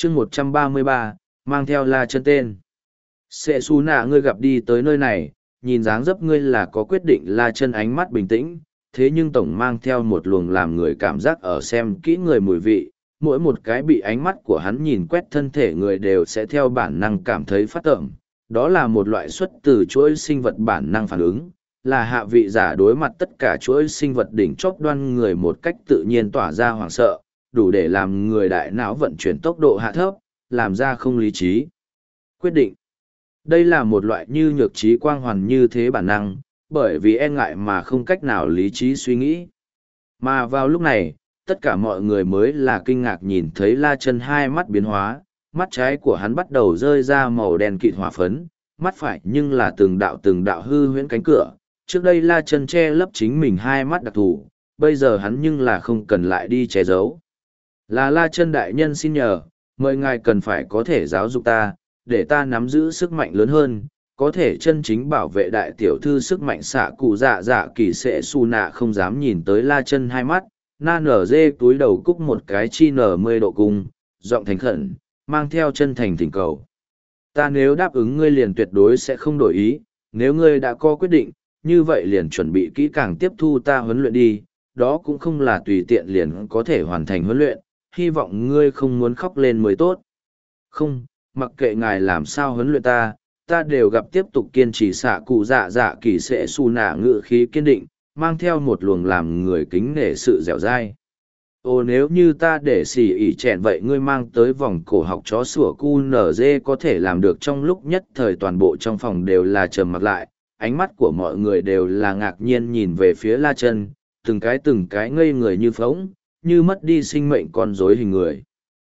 chương 133, mang theo La Chân tên. Sệ Su Nạ, ngươi gặp đi tới nơi này, nhìn dáng dấp ngươi là có quyết định. La Chân ánh mắt bình tĩnh, thế nhưng tổng mang theo một luồng làm người cảm giác ở xem kỹ người mùi vị. Mỗi một cái bị ánh mắt của hắn nhìn quét thân thể người đều sẽ theo bản năng cảm thấy phát tởm. Đó là một loại xuất từ chuỗi sinh vật bản năng phản ứng, là hạ vị giả đối mặt tất cả chuỗi sinh vật đỉnh chóp đoan người một cách tự nhiên tỏa ra hoảng sợ, đủ để làm người đại não vận chuyển tốc độ hạ thấp, làm ra không lý trí quyết định. Đây là một loại như nhược trí quang hoàn như thế bản năng, bởi vì e ngại mà không cách nào lý trí suy nghĩ. Mà vào lúc này, tất cả mọi người mới là kinh ngạc nhìn thấy La Chân hai mắt biến hóa, mắt trái của hắn bắt đầu rơi ra màu đen kịt hỏa phấn, mắt phải nhưng là từng đạo hư huyễn cánh cửa. Trước đây La Chân che lấp chính mình hai mắt đặc thù, bây giờ hắn nhưng là không cần lại đi che giấu. Là La Chân đại nhân xin nhờ, mời ngài cần phải có thể giáo dục ta, để ta nắm giữ sức mạnh lớn hơn, có thể chân chính bảo vệ đại tiểu thư. Sức mạnh xạ cụ dạ dạ kỳ Sệ Su Nạ không dám nhìn tới La Chân hai mắt, na nở dê túi đầu cúc một cái chi nở 10 độ cung, giọng thành khẩn, mang theo chân thành thỉnh cầu. Ta nếu đáp ứng ngươi liền tuyệt đối sẽ không đổi ý, nếu ngươi đã có quyết định, như vậy liền chuẩn bị kỹ càng tiếp thu ta huấn luyện đi, đó cũng không là tùy tiện liền có thể hoàn thành huấn luyện, hy vọng ngươi không muốn khóc lên mới tốt. Không, mặc kệ ngài làm sao huấn luyện ta đều gặp. Tiếp tục kiên trì. Xạ cụ dạ dạ kỳ Sệ Su Nạ ngự khí kiên định, mang theo một luồng làm người kính nể sự dẻo dai. Ồ, nếu như ta để xỉ ỉ chèn vậy ngươi mang tới vòng cổ học chó sủa cu nở dê có thể làm được. Trong lúc nhất thời toàn bộ trong phòng đều là trầm mặc lại, ánh mắt của mọi người đều là ngạc nhiên nhìn về phía La Chân, từng cái ngây người như phóng, như mất đi sinh mệnh con rối hình người.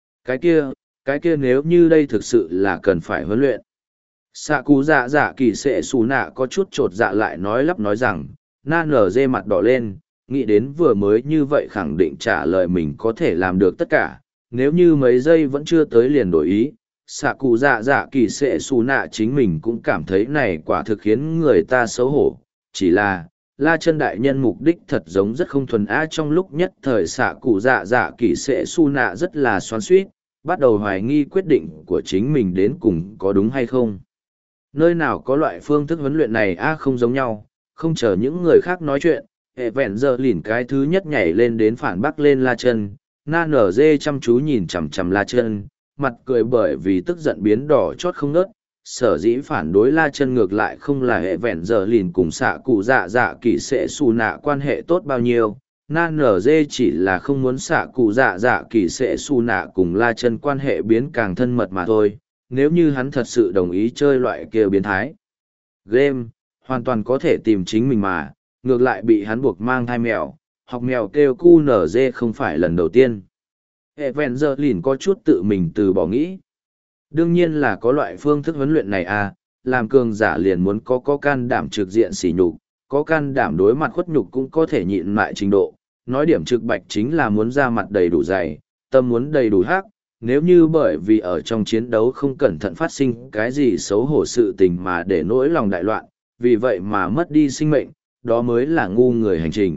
Cái kia nếu như đây thực sự là cần phải huấn luyện. Xạ cụ dạ dạ kỳ Sệ Su Nạ có chút chột dạ lại nói lắp nói rằng, na nở dê mặt đỏ lên, nghĩ đến vừa mới như vậy khẳng định trả lời mình có thể làm được tất cả, nếu như mấy giây vẫn chưa tới liền đổi ý. Xạ cụ dạ dạ kỳ Sệ Su Nạ chính mình cũng cảm thấy này quả thực khiến người ta xấu hổ, chỉ là La Chân đại nhân mục đích thật giống rất không thuần á. Trong lúc nhất thời xạ cụ dạ dạ kỳ Sệ Su Nạ rất là xoắn xuýt, bắt đầu hoài nghi quyết định của chính mình đến cùng có đúng hay không. Nơi nào có loại phương thức huấn luyện này không giống nhau. Không chờ những người khác nói chuyện, hệ vẹn giờ lỉn cái thứ nhất nhảy lên đến phản bác lên La Chân. Na nở dê chăm chú nhìn chằm chằm La Chân, mặt cười bởi vì tức giận biến đỏ chót không ngớt. Sở dĩ phản đối La Chân ngược lại không là hệ vẹn giờ lìn cùng xạ cụ dạ dạ kỳ Sệ Su Nạ quan hệ tốt bao nhiêu. Na nở dê chỉ là không muốn xạ cụ dạ dạ kỳ Sệ Su Nạ cùng La Chân quan hệ biến càng thân mật mà thôi. Nếu như hắn thật sự đồng ý chơi loại kia biến thái game, hoàn toàn có thể tìm chính mình mà, ngược lại bị hắn buộc mang thai mèo, học mèo kêu cu nở dê không phải lần đầu tiên. Hệ vẹn giờ lìn có chút tự mình từ bỏ nghĩ. Đương nhiên là có loại phương thức huấn luyện này làm cường giả liền muốn có can đảm trực diện sỉ nhục, có can đảm đối mặt khuất nhục cũng có thể nhịn lại trình độ. Nói điểm trực bạch chính là muốn ra mặt đầy đủ dày, tâm muốn đầy đủ hắc. Nếu như bởi vì ở trong chiến đấu không cẩn thận phát sinh cái gì xấu hổ sự tình mà để nỗi lòng đại loạn, vì vậy mà mất đi sinh mệnh, đó mới là ngu người hành trình.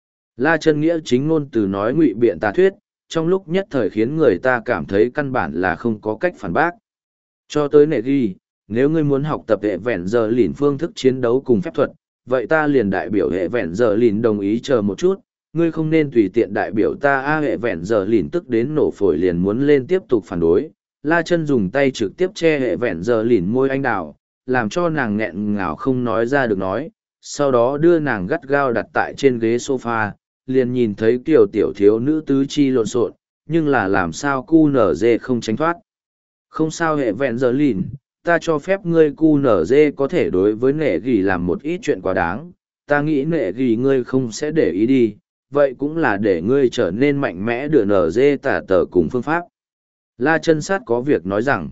La Chân nghĩa chính ngôn từ nói ngụy biện tà thuyết, trong lúc nhất thời khiến người ta cảm thấy căn bản là không có cách phản bác. Cho tới nệ ghi, nếu ngươi muốn học tập hệ vẹn giờ lìn phương thức chiến đấu cùng phép thuật, vậy ta liền đại biểu hệ vẹn giờ lìn đồng ý chờ một chút, ngươi không nên tùy tiện đại biểu ta. Hệ vẹn giờ lìn tức đến nổ phổi liền muốn lên tiếp tục phản đối. La Chân dùng tay trực tiếp che hệ vẹn giờ lìn môi anh đào, làm cho nàng nghẹn ngào không nói ra được nói, sau đó đưa nàng gắt gao đặt tại trên ghế sofa, liền nhìn thấy kiểu tiểu thiếu nữ tứ chi lộn xộn, nhưng là làm sao cu nở dê không tránh thoát. Không sao hệ vẹn giờ lìn, ta cho phép ngươi cu nở dê có thể đối với nệ gỉ làm một ít chuyện quá đáng, ta nghĩ nệ gỉ ngươi không sẽ để ý đi, vậy cũng là để ngươi trở nên mạnh mẽ đưa nở dê tả tờ cùng phương pháp. La Chân sát có việc nói rằng,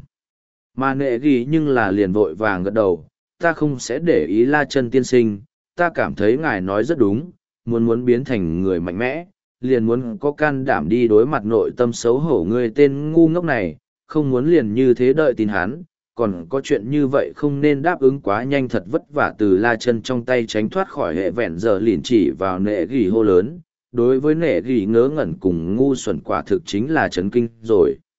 mà nệ gỉ nhưng là liền vội vàng gật đầu, ta không sẽ để ý La Chân tiên sinh, ta cảm thấy ngài nói rất đúng, muốn biến thành người mạnh mẽ, liền muốn có can đảm đi đối mặt nội tâm xấu hổ ngươi tên ngu ngốc này, không muốn liền như thế đợi tin hắn, còn có chuyện như vậy không nên đáp ứng quá nhanh. Thật vất vả từ La Chân trong tay tránh thoát khỏi hệ vẹn giờ lìn chỉ vào nệ gỉ hô lớn, đối với nệ gỉ ngớ ngẩn cùng ngu xuẩn quả thực chính là chấn kinh rồi.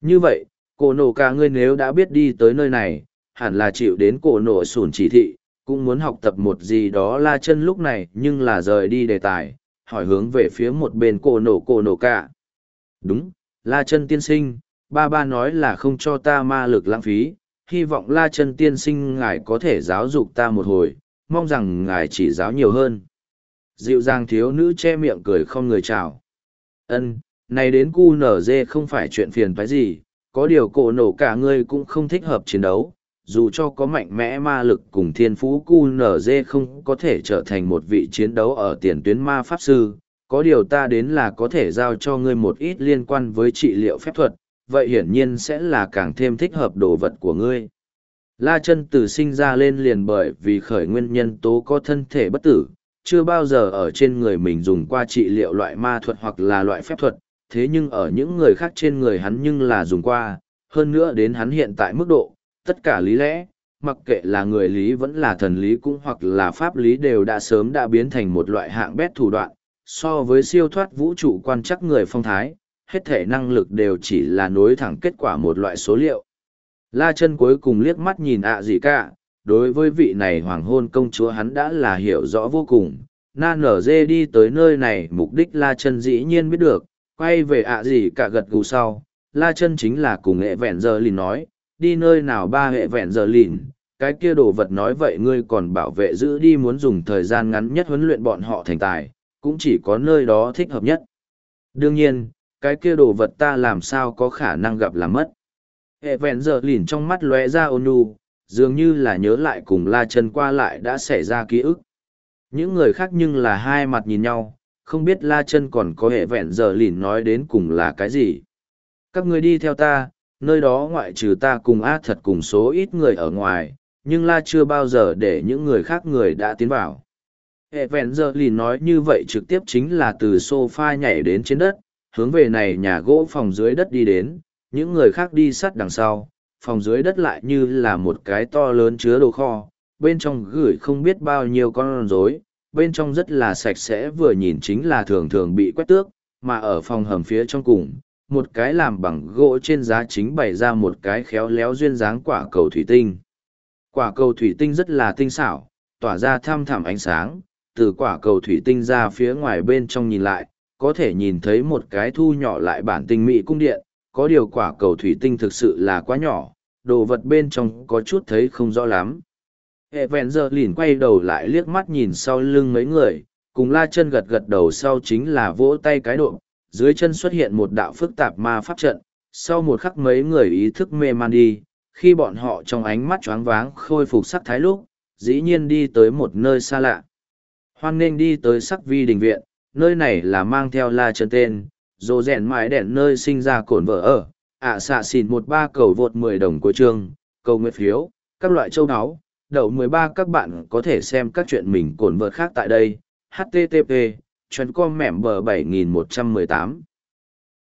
Như vậy, cổ nổ cả ngươi nếu đã biết đi tới nơi này, hẳn là chịu đến cổ nổ sủn chỉ thị, cũng muốn học tập một gì đó La Chân lúc này nhưng là rời đi đề tài, hỏi hướng về phía một bên cổ nổ cả. Đúng, La Chân tiên sinh, ba nói là không cho ta ma lực lãng phí, hy vọng La Chân tiên sinh ngài có thể giáo dục ta một hồi, mong rằng ngài chỉ giáo nhiều hơn. Dịu dàng thiếu nữ che miệng cười không người chào. Ân, này đến cu nở dê không phải chuyện phiền phải gì, có điều cổ nổ cả ngươi cũng không thích hợp chiến đấu, dù cho có mạnh mẽ ma lực cùng thiên phú cu nở dê không có thể trở thành một vị chiến đấu ở tiền tuyến ma pháp sư, có điều ta đến là có thể giao cho ngươi một ít liên quan với trị liệu phép thuật, vậy hiển nhiên sẽ là càng thêm thích hợp đồ vật của ngươi. La Chân từ sinh ra lên liền bởi vì khởi nguyên nhân tố có thân thể bất tử, chưa bao giờ ở trên người mình dùng qua trị liệu loại ma thuật hoặc là loại phép thuật, thế nhưng ở những người khác trên người hắn nhưng là dùng qua, hơn nữa đến hắn hiện tại mức độ, tất cả lý lẽ, mặc kệ là người lý vẫn là thần lý cũng hoặc là pháp lý đều đã sớm đã biến thành một loại hạng bét thủ đoạn, so với siêu thoát vũ trụ quan chắc người phong thái, hết thể năng lực đều chỉ là nối thẳng kết quả một loại số liệu. La Chân cuối cùng liếc mắt nhìn gì cả, đối với vị này hoàng hôn công chúa hắn đã là hiểu rõ vô cùng. Na nở dê đi tới nơi này mục đích La Chân dĩ nhiên biết được, quay về gì cả gật gù sau. La Chân chính là cùng hệ vẹn giờ lìn nói, đi nơi nào ba hệ vẹn giờ lìn, cái kia đồ vật nói vậy ngươi còn bảo vệ giữ đi muốn dùng thời gian ngắn nhất huấn luyện bọn họ thành tài, cũng chỉ có nơi đó thích hợp nhất. Đương nhiên, cái kia đồ vật ta làm sao có khả năng gặp là mất. Hệ vẹn giờ lìn trong mắt lóe ra ôn nhu, dường như là nhớ lại cùng La Chân qua lại đã xảy ra ký ức. Những người khác nhưng là hai mặt nhìn nhau, không biết La Chân còn có hệ vẹn giờ lìn nói đến cùng là cái gì. Các người đi theo ta, nơi đó ngoại trừ ta cùng A thật cùng số ít người ở ngoài, nhưng La chưa bao giờ để những người khác người đã tiến vào. Hệ vẹn giờ lìn nói như vậy trực tiếp chính là từ sofa nhảy đến trên đất, hướng về này nhà gỗ phòng dưới đất đi đến, những người khác đi sát đằng sau, phòng dưới đất lại như là một cái to lớn chứa đồ kho, bên trong gửi không biết bao nhiêu con rối, bên trong rất là sạch sẽ vừa nhìn chính là thường thường bị quét tước, mà ở phòng hầm phía trong cùng, một cái làm bằng gỗ trên giá chính bày ra một cái khéo léo duyên dáng quả cầu thủy tinh. Quả cầu thủy tinh rất là tinh xảo, tỏa ra thăm thẳm ánh sáng, từ quả cầu thủy tinh ra phía ngoài bên trong nhìn lại, có thể nhìn thấy một cái thu nhỏ lại bản tinh mỹ cung điện, có điều quả cầu thủy tinh thực sự là quá nhỏ, đồ vật bên trong có chút thấy không rõ lắm. Hệ vẹn giờ lìn quay đầu lại liếc mắt nhìn sau lưng mấy người, cùng La Chân gật gật đầu sau chính là vỗ tay cái độ, dưới chân xuất hiện một đạo phức tạp ma pháp trận, sau một khắc mấy người ý thức mê man đi, khi bọn họ trong ánh mắt choáng váng khôi phục sắc thái lúc, dĩ nhiên đi tới một nơi xa lạ. Hoan nghênh đi tới Sắc Vi đình viện, nơi này là mang theo La Chân tên, dồ rèn mãi đèn nơi sinh ra cổn vợ ở, xạ xỉn 13 cầu vượt 10 đồng cuối chương, cầu nguyện phiếu, các loại châu áo, đậu 13 các bạn có thể xem các chuyện mình cổn vợ khác tại đây, http, chuyến com mẻm bờ 7118.